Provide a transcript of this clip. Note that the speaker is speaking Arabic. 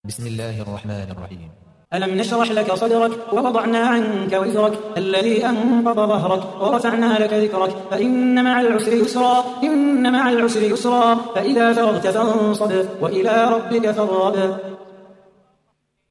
بسم الله الرحمن الرحيم. ألم نشرح لك صدرك ووضعنا عنك وزرك الذي أنقض ظهرك ورفعنا لك ذكرك فإن مع العسر يسرا فإذا فرغت فانصب وإلى ربك فارغب